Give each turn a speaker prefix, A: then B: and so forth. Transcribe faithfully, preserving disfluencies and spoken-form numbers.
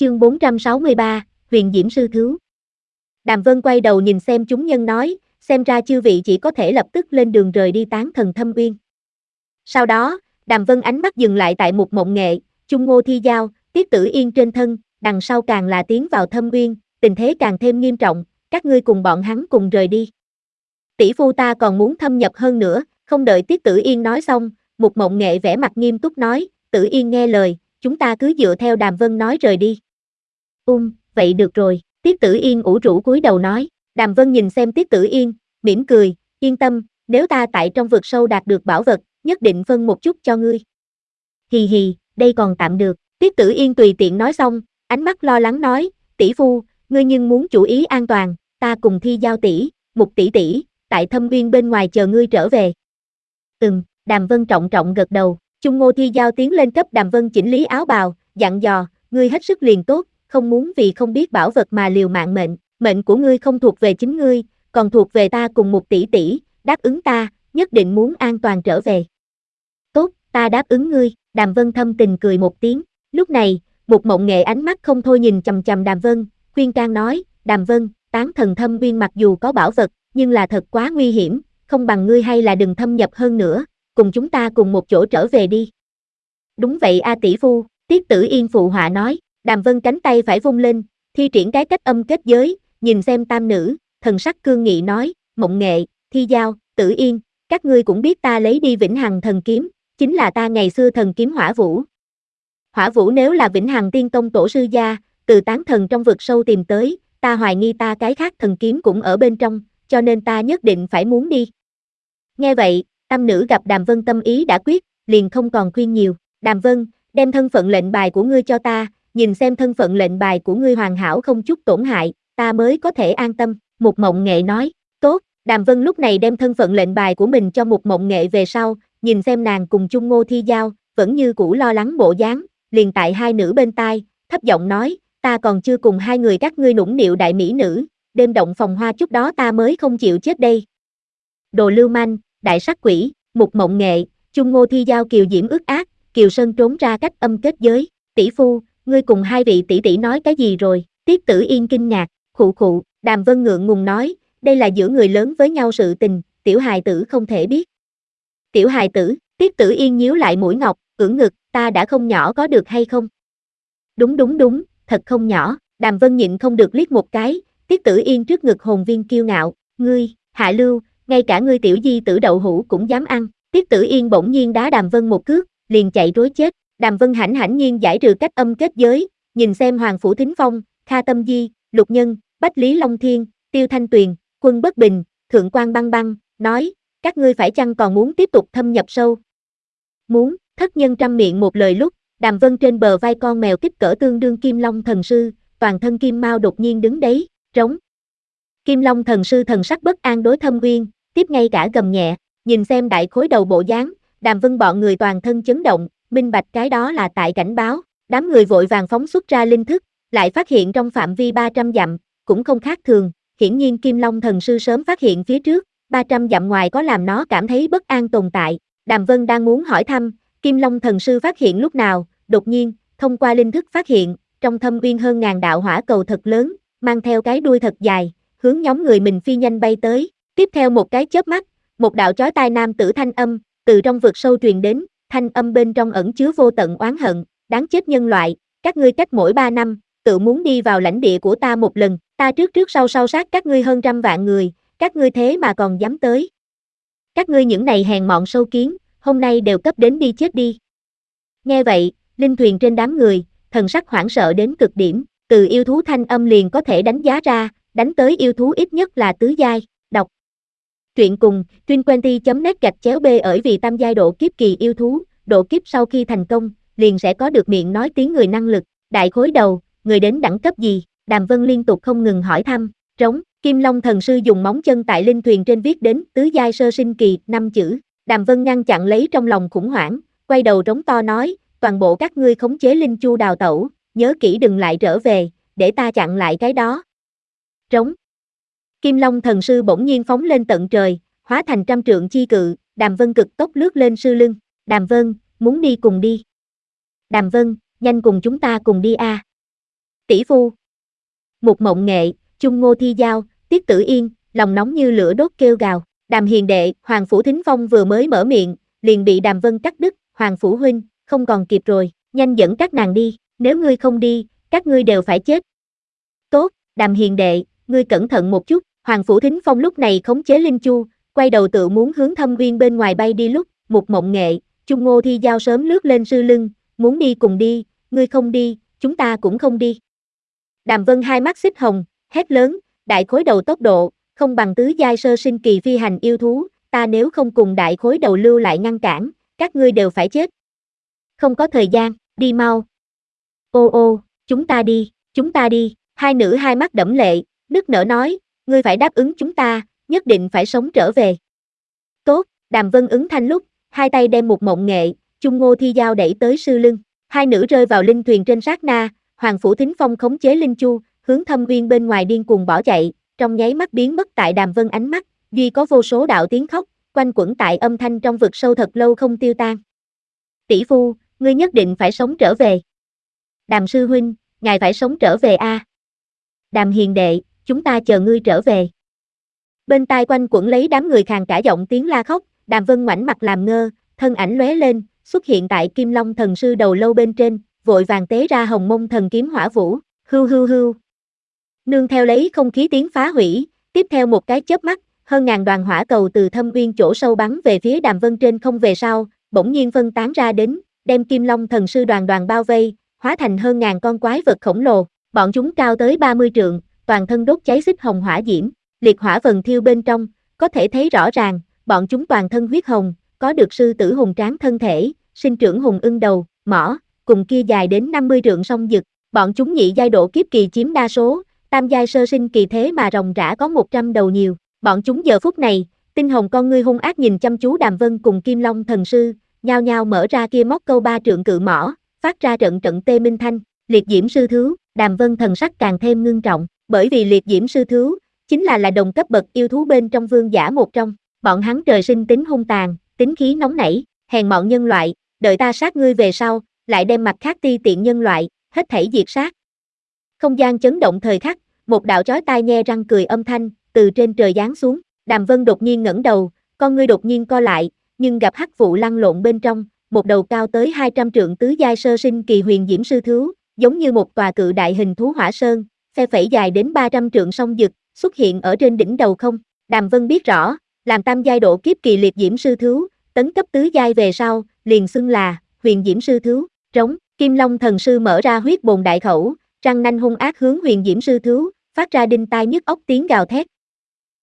A: Chương bốn trăm sáu mươi ba, Huyền Diễm Sư Thứu. Đàm Vân quay đầu nhìn xem chúng nhân nói, xem ra chư vị chỉ có thể lập tức lên đường rời đi Tán Thần Thâm Uyên. Sau đó, Đàm Vân ánh mắt dừng lại tại Mục Mộng Nghệ, Chung Ngô Thi Giao, Tiết Tử Yên trên thân, đằng sau càng là tiến vào Thâm Uyên, tình thế càng thêm nghiêm trọng, các ngươi cùng bọn hắn cùng rời đi. Tỷ phu ta còn muốn thâm nhập hơn nữa, không đợi Tiết Tử Yên nói xong, Mục Mộng Nghệ vẻ mặt nghiêm túc nói, Tử Yên nghe lời, chúng ta cứ dựa theo Đàm Vân nói rời đi. Um, vậy được rồi, Tiết Tử Yên ủ rũ cúi đầu nói, Đàm Vân nhìn xem Tiết Tử Yên, mỉm cười, yên tâm, nếu ta tại trong vực sâu đạt được bảo vật, nhất định phân một chút cho ngươi. Hì hì, đây còn tạm được, Tiết Tử Yên tùy tiện nói xong, ánh mắt lo lắng nói, tỷ phu, ngươi nhưng muốn chú ý an toàn, ta cùng Thi Giao tỷ, Mục tỷ tỷ, tại Thâm Uyên bên ngoài chờ ngươi trở về. Ừm, Đàm Vân trọng trọng gật đầu, Chung Ngô Thi Giao tiến lên cấp Đàm Vân chỉnh lý áo bào, dặn dò, ngươi hết sức liền tốt, không muốn vì không biết bảo vật mà liều mạng mệnh, mệnh của ngươi không thuộc về chính ngươi, còn thuộc về ta cùng Mục tỷ tỷ, đáp ứng ta, nhất định muốn an toàn trở về. Tốt, ta đáp ứng ngươi, Đàm Vân thâm tình cười một tiếng, lúc này, Mục Mộng Nghệ ánh mắt không thôi nhìn chằm chằm Đàm Vân, khuyên can nói, Đàm Vân, Tán Thần Thâm Uyên mặc dù có bảo vật, nhưng là thật quá nguy hiểm, không bằng ngươi hay là đừng thâm nhập hơn nữa, cùng chúng ta cùng một chỗ trở về đi. Đúng vậy a tỷ phu, Tiết Tử Yên phụ họa nói, Đàm Vân cánh tay phải vung lên, thi triển cái cách âm kết giới, nhìn xem tam nữ, thần sắc cương nghị nói, Mộng Nghệ, Thi Giao, Tử Yên, các ngươi cũng biết ta lấy đi Vĩnh Hằng thần kiếm, chính là ta ngày xưa thần kiếm Hỏa Vũ. Hỏa Vũ nếu là Vĩnh Hằng Tiên Tông tổ sư gia, từ Tán Thần trong vực sâu tìm tới, ta hoài nghi ta cái khác thần kiếm cũng ở bên trong, cho nên ta nhất định phải muốn đi. Nghe vậy, tam nữ gặp Đàm Vân tâm ý đã quyết, liền không còn khuyên nhiều, Đàm Vân, đem thân phận lệnh bài của ngươi cho ta, nhìn xem thân phận lệnh bài của ngươi hoàn hảo không chút tổn hại, ta mới có thể an tâm, Mục Mộng Nghệ nói, tốt, Đàm Vân lúc này đem thân phận lệnh bài của mình cho Mục Mộng Nghệ về sau, nhìn xem nàng cùng Chung Ngô Thi Giao, vẫn như cũ lo lắng bộ dáng, liền tại hai nữ bên tai, thấp giọng nói, ta còn chưa cùng hai người các ngươi nũng nịu đại mỹ nữ, đêm động phòng hoa chút đó ta mới không chịu chết đây. Đồ lưu manh, đại sát quỷ, Mục Mộng Nghệ, Chung Ngô Thi Giao kiều diễm ước ác, Kiều Sơn trốn ra cách âm kết giới, tỷ phu, ngươi cùng hai vị tỷ tỷ nói cái gì rồi, Tiết Tử Yên kinh ngạc, khụ khụ, Đàm Vân ngượng ngùng nói, đây là giữa người lớn với nhau sự tình, tiểu hài tử không thể biết. Tiểu hài tử, Tiết Tử Yên nhíu lại mũi ngọc, ưỡn ngực, ta đã không nhỏ có được hay không? Đúng đúng đúng, thật không nhỏ, Đàm Vân nhịn không được liếc một cái, Tiết Tử Yên trước ngực hồn viên kiêu ngạo, ngươi, hạ lưu, ngay cả ngươi tiểu di tử đậu hũ cũng dám ăn, Tiết Tử Yên bỗng nhiên đá Đàm Vân một cước, liền chạy rối chết, Đàm Vân hãnh hãnh nhiên giải trừ cách âm kết giới, nhìn xem Hoàng Phủ Thính Phong, Kha Tâm Di, Lục Nhân, Bách Lý Long Thiên, Tiêu Thanh Tuyền, Quân Bất Bình, Thượng Quan Băng Băng, nói, các ngươi phải chăng còn muốn tiếp tục thâm nhập sâu? Muốn, thất nhân trăm miệng một lời lúc, Đàm Vân trên bờ vai con mèo kích cỡ tương đương Kim Long Thần Sư, toàn thân kim mao đột nhiên đứng đấy, trống. Kim Long Thần Sư thần sắc bất an đối Thâm Uyên, tiếp ngay cả gầm nhẹ, nhìn xem đại khối đầu bộ dáng, Đàm Vân bọn người toàn thân chấn động, minh bạch cái đó là tại cảnh báo, đám người vội vàng phóng xuất ra linh thức, lại phát hiện trong phạm vi ba trăm dặm, cũng không khác thường, hiển nhiên Kim Long Thần Sư sớm phát hiện phía trước, ba trăm dặm ngoài có làm nó cảm thấy bất an tồn tại, Đàm Vân đang muốn hỏi thăm, Kim Long Thần Sư phát hiện lúc nào, đột nhiên, thông qua linh thức phát hiện, trong Thâm Uyên hơn ngàn đạo hỏa cầu thật lớn, mang theo cái đuôi thật dài, hướng nhóm người mình phi nhanh bay tới, tiếp theo một cái chớp mắt, một đạo chói tai nam tử thanh âm, từ trong vực sâu truyền đến, thanh âm bên trong ẩn chứa vô tận oán hận, đáng chết nhân loại, các ngươi cách mỗi ba năm, tự muốn đi vào lãnh địa của ta một lần, ta trước trước sau sau sát các ngươi hơn trăm vạn người, các ngươi thế mà còn dám tới. Các ngươi những này hèn mọn sâu kiến, hôm nay đều cấp đến đi chết đi. Nghe vậy, linh thuyền trên đám người, thần sắc hoảng sợ đến cực điểm, từ yêu thú thanh âm liền có thể đánh giá ra, đánh tới yêu thú ít nhất là tứ giai, đọc. Truyện cùng, twinquenty.net gạch chéo B ở vì tam giai độ kiếp kỳ yêu thú, độ kiếp sau khi thành công, liền sẽ có được miệng nói tiếng người năng lực, đại khối đầu, người đến đẳng cấp gì, Đàm Vân liên tục không ngừng hỏi thăm, trống, Kim Long Thần Sư dùng móng chân tại linh thuyền trên viết đến tứ giai sơ sinh kỳ, năm chữ, Đàm Vân ngăn chặn lấy trong lòng khủng hoảng, quay đầu trống to nói, toàn bộ các ngươi khống chế linh chu đào tẩu, nhớ kỹ đừng lại trở về, để ta chặn lại cái đó. Trống. Kim Long Thần Sư bỗng nhiên phóng lên tận trời, hóa thành trăm trượng chi cự, Đàm Vân cực tốc lướt lên sư lưng, Đàm Vân, muốn đi cùng đi. Đàm Vân, nhanh cùng chúng ta cùng đi a. Tỷ phu. Mục Mộng Nghệ, Chung Ngô Thi Giao, Tiết Tử Yên, lòng nóng như lửa đốt kêu gào. Đàm hiền đệ, Hoàng Phủ Thính Phong vừa mới mở miệng, liền bị Đàm Vân cắt đứt. Hoàng Phủ huynh, không còn kịp rồi, nhanh dẫn các nàng đi, nếu ngươi không đi, các ngươi đều phải chết. Tốt, Đàm hiền đệ, ngươi cẩn thận một chút. Hoàng Phủ Thính Phong lúc này khống chế Linh Chu, quay đầu tự muốn hướng Thâm Uyên bên ngoài bay đi lúc, Mục Mộng Nghệ, Chung Ngô Thi Giao sớm lướt lên sư lưng, muốn đi cùng đi, ngươi không đi, chúng ta cũng không đi. Đàm Vân hai mắt xích hồng, hét lớn, đại khối đầu tốc độ, không bằng tứ giai sơ sinh kỳ phi hành yêu thú, ta nếu không cùng đại khối đầu lưu lại ngăn cản, các ngươi đều phải chết. Không có thời gian, đi mau. Ô ô, chúng ta đi, chúng ta đi, hai nữ hai mắt đẫm lệ, nức nở nói, ngươi phải đáp ứng chúng ta, nhất định phải sống trở về. Tốt, Đàm Vân ứng thanh lúc, hai tay đem Mục Mộng Nghệ, Chung Ngô Thi Giao đẩy tới sư lưng, hai nữ rơi vào linh thuyền trên sát na, Hoàng Phủ Thính Phong khống chế Linh Chu, hướng Thâm Uyên bên ngoài điên cuồng bỏ chạy, trong nháy mắt biến mất tại Đàm Vân ánh mắt, duy có vô số đạo tiếng khóc, quanh quẩn tại âm thanh trong vực sâu thật lâu không tiêu tan. Tỷ phu, ngươi nhất định phải sống trở về. Đàm sư huynh, ngài phải sống trở về a. À. Đàm hiền đệ, chúng ta chờ ngươi trở về. Bên tai quanh quẩn lấy đám người khàn cả giọng tiếng la khóc, Đàm Vân ngoảnh mặt làm ngơ, thân ảnh lóe lên, xuất hiện tại Kim Long thần sư đầu lâu bên trên, vội vàng tế ra Hồng Mông thần kiếm hỏa vũ, hưu hưu hưu. Nương theo lấy không khí tiếng phá hủy, tiếp theo một cái chớp mắt, hơn ngàn đoàn hỏa cầu từ Thâm Uyên chỗ sâu bắn về phía Đàm Vân trên không về sau, bỗng nhiên phân tán ra đến, đem Kim Long thần sư đoàn đoàn bao vây, hóa thành hơn ngàn con quái vật khổng lồ, bọn chúng cao tới ba mươi trượng, toàn thân đốt cháy xích hồng hỏa diễm, liệt hỏa vần thiêu bên trong, có thể thấy rõ ràng, bọn chúng toàn thân huyết hồng, có được sư tử hùng tráng thân thể, sinh trưởng hùng ưng đầu, mỏ, cùng kia dài đến năm mươi trượng song dực, bọn chúng nhị giai độ kiếp kỳ chiếm đa số, tam giai sơ sinh kỳ thế mà ròng rã có một trăm đầu nhiều, bọn chúng giờ phút này, tinh hồng con ngươi hung ác nhìn chăm chú Đàm Vân cùng Kim Long thần sư, nhao nhao mở ra kia móc câu ba trượng cự mỏ, phát ra trận trận tê minh thanh, liệt diễm sư thú, Đàm Vân thần sắc càng thêm ngưng trọng, bởi vì liệt diễm sư thú chính là là đồng cấp bậc yêu thú bên trong vương giả một trong, bọn hắn trời sinh tính hung tàn, tính khí nóng nảy, hèn mọn nhân loại, đợi ta sát ngươi về sau, lại đem mặt khác ti tiện nhân loại, hết thảy diệt sát. Không gian chấn động thời khắc, một đạo chói tai nhe răng cười âm thanh, từ trên trời giáng xuống, Đàm Vân đột nhiên ngẩng đầu, con ngươi đột nhiên co lại, nhưng gặp hắc vụ lăn lộn bên trong, một đầu cao tới hai trăm trượng tứ giai sơ sinh kỳ huyền diễm sư thú, giống như một tòa cự đại hình thú hỏa sơn, phe phẩy dài đến ba trăm trượng song dực, xuất hiện ở trên đỉnh đầu không. Đàm Vân biết rõ, làm tam giai độ kiếp kỳ liệt diễm sư thú, tấn cấp tứ giai về sau, liền xưng là huyền diễm sư thú. Trống, Kim Long thần sư mở ra huyết bồn đại khẩu, răng nanh hung ác hướng huyền diễm sư thú, phát ra đinh tai nhức óc tiếng gào thét,